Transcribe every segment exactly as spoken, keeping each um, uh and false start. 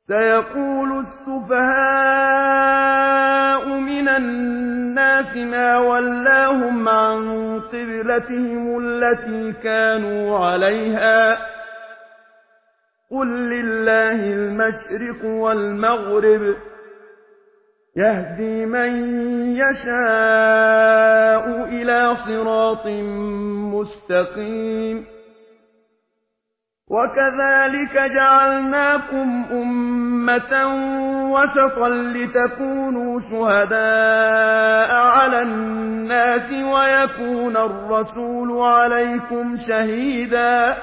سيقول السفهاء من الناس ما ولاهم عن قبلتهم التي كانوا عليها قل لله المشرق والمغرب يهدي من يشاء إلى صراط مستقيم وكذلك جعلناكم أمة وسطا لتكونوا شهداء على الناس ويكون الرسول عليكم شهيدا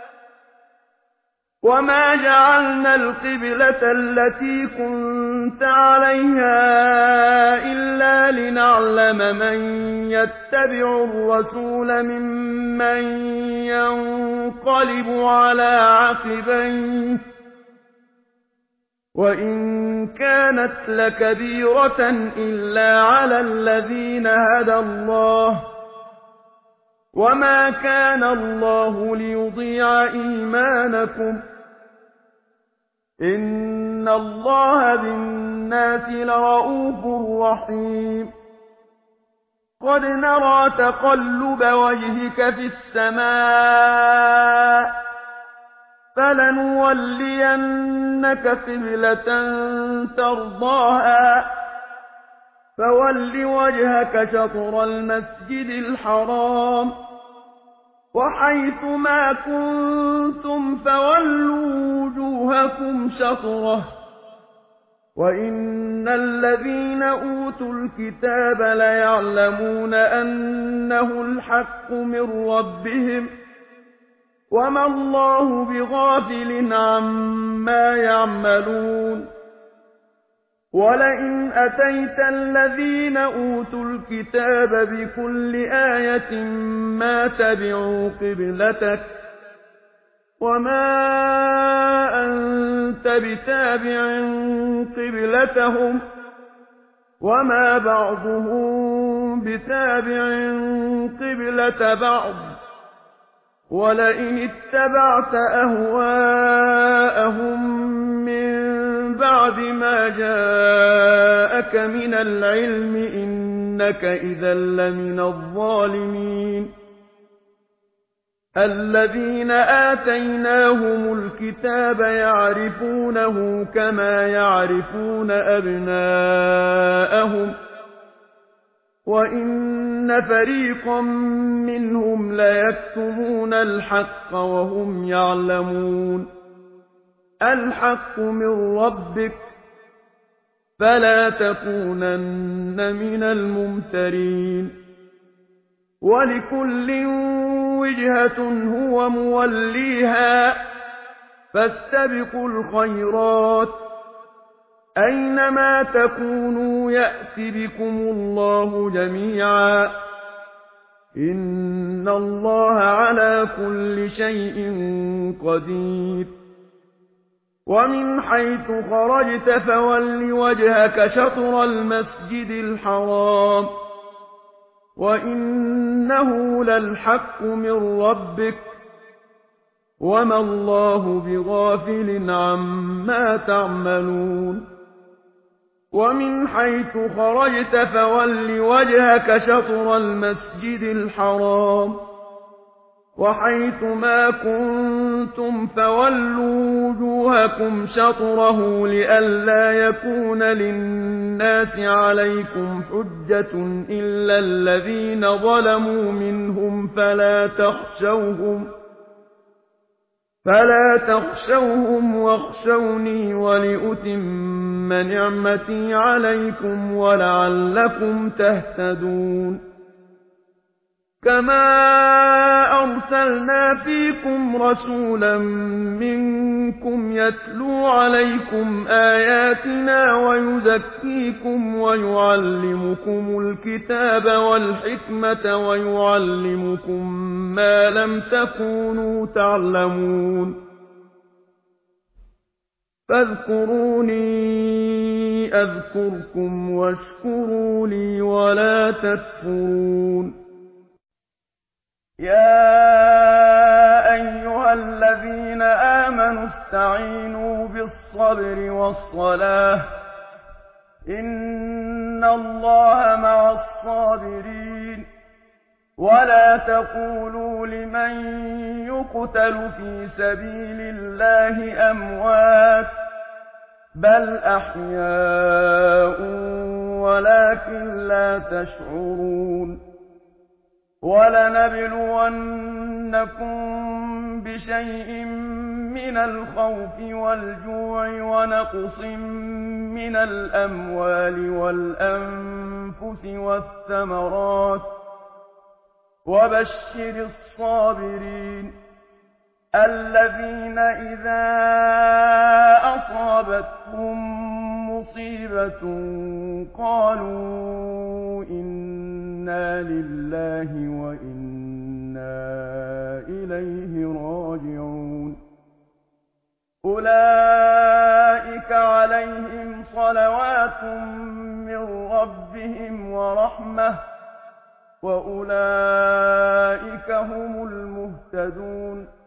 وما جعلنا القبلة التي كنت عليها إلا لنعلم من يتبع الرسول ممن ينقلب على عقبيه وإن كانت لكبيرة إلا على الذين هدى الله وما كان الله ليضيع إيمانكم إن الله بالناس لرءوف رحيم قد نرى تقلب وجهك في السماء فلنولينك قبلة ترضاها فول وجهك شطر المسجد الحرام وحيث ما كنتم فولوا وجوهكم شطره وإن الذين أوتوا الكتاب ليعلمون أنه الحق من ربهم وما الله بغافل عما يعملون ولئن أتيت الذين أوتوا الكتاب بكل آية ما تبعوا قبلتك وما أنت بتابع قبلتهم وما بعضهم بتابع قبلة بعض ولئن اتبعت أهواءهم من بعد ما جاءك من العلم إنك إذا لمن الظالمين الذين آتيناهم الكتاب يعرفونه كما يعرفون أبناءهم وإن فريقا منهم ليكتمون الحق وهم يعلمون الحق من ربك فلا تكونن من الممترين ولكل وجهة هو موليها فاستبقوا الخيرات أينما تكونوا يأت بكم الله جميعا إن الله على كل شيء قدير ومن حيث خرجت فول وجهك شطر المسجد الحرام وإنه للحق من ربك وما الله بغافل عما تعملون ومن حيث خرجت فول وجهك شطر المسجد الحرام وحيث ما كنتم فولوا وجوهكم شطره لئلا يكون للناس عليكم حجة إلا الذين ظلموا منهم فلا تخشوهم فلا تخشوهم واخشوني ولأتم نعمتي عليكم ولعلكم تهتدون كما أرسلنا فيكم رسولا منكم يتلو عليكم آياتنا ويزكيكم ويعلمكم الكتاب والحكمة ويعلمكم ما لم تكونوا تعلمون فاذكروني أذكركم واشكروا لي ولا تكفرون يا أيها الذين آمنوا استعينوا بالصبر الصبر والصلاة إن الله مع الصابرين ولا تقولوا لمن يقتل في سبيل الله أموات بل أحياء ولكن لا تشعرون ولنبلونكم بشيء من الخوف والجوع ونقص من الأموال والأنفس والثمرات وبشر الصابرين الذين إذا أصابتهم مصيبة قالوا إنا لله وإنا إليه راجعون أولئك عليهم صلوات من ربهم ورحمة وأولئك هم المهتدون